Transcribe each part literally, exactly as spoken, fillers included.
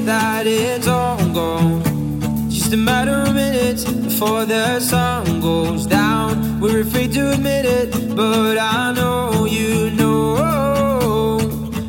that it's all gone. Just a matter of minutes before the sun goes down. We're afraid to admit it, but I know you know,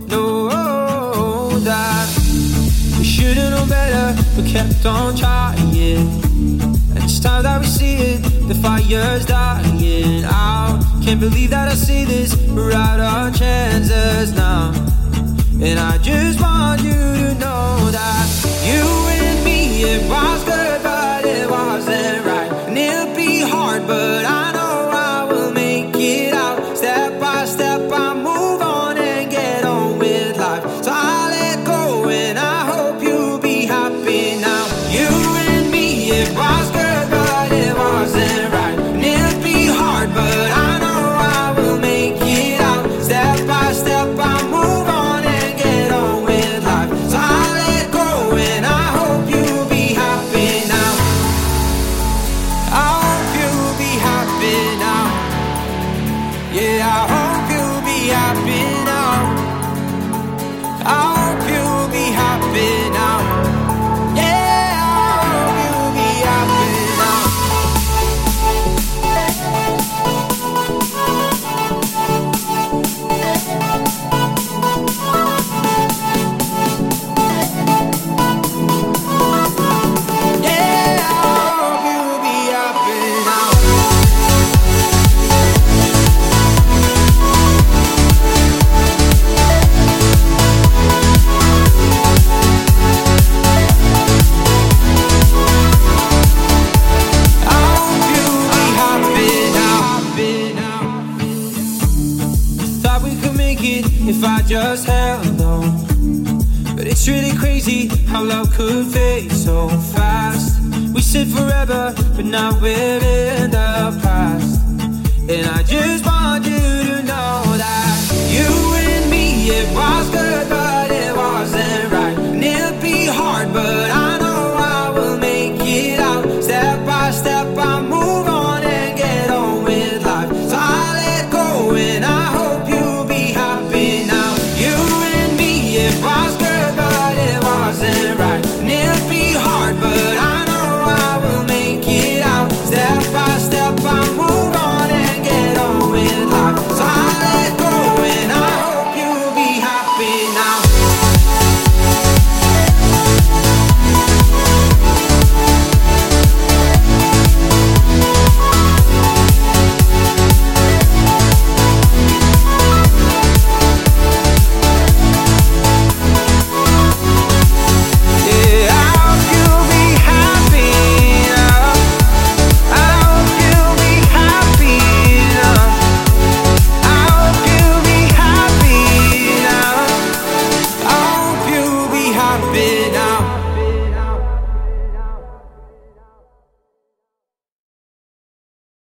know that we should've known better, but kept on trying. And it's time that we see it, the fire's dying out. Can't believe that I see this, we're out of chances now. And I just want you to know that you and me, it was good, but it wasn't right. And it'll be hard, but I know I will make it out. Step by step, I move on and get on with life. So I let go and I hope you'll be happy now. You and me, it was good, but it wasn't right. And it'll be hard, but I know I will make it out. Step by step, I move on. If I just held on, but it's really crazy how love could fade so fast. We said forever, but now we're in the past. And I just want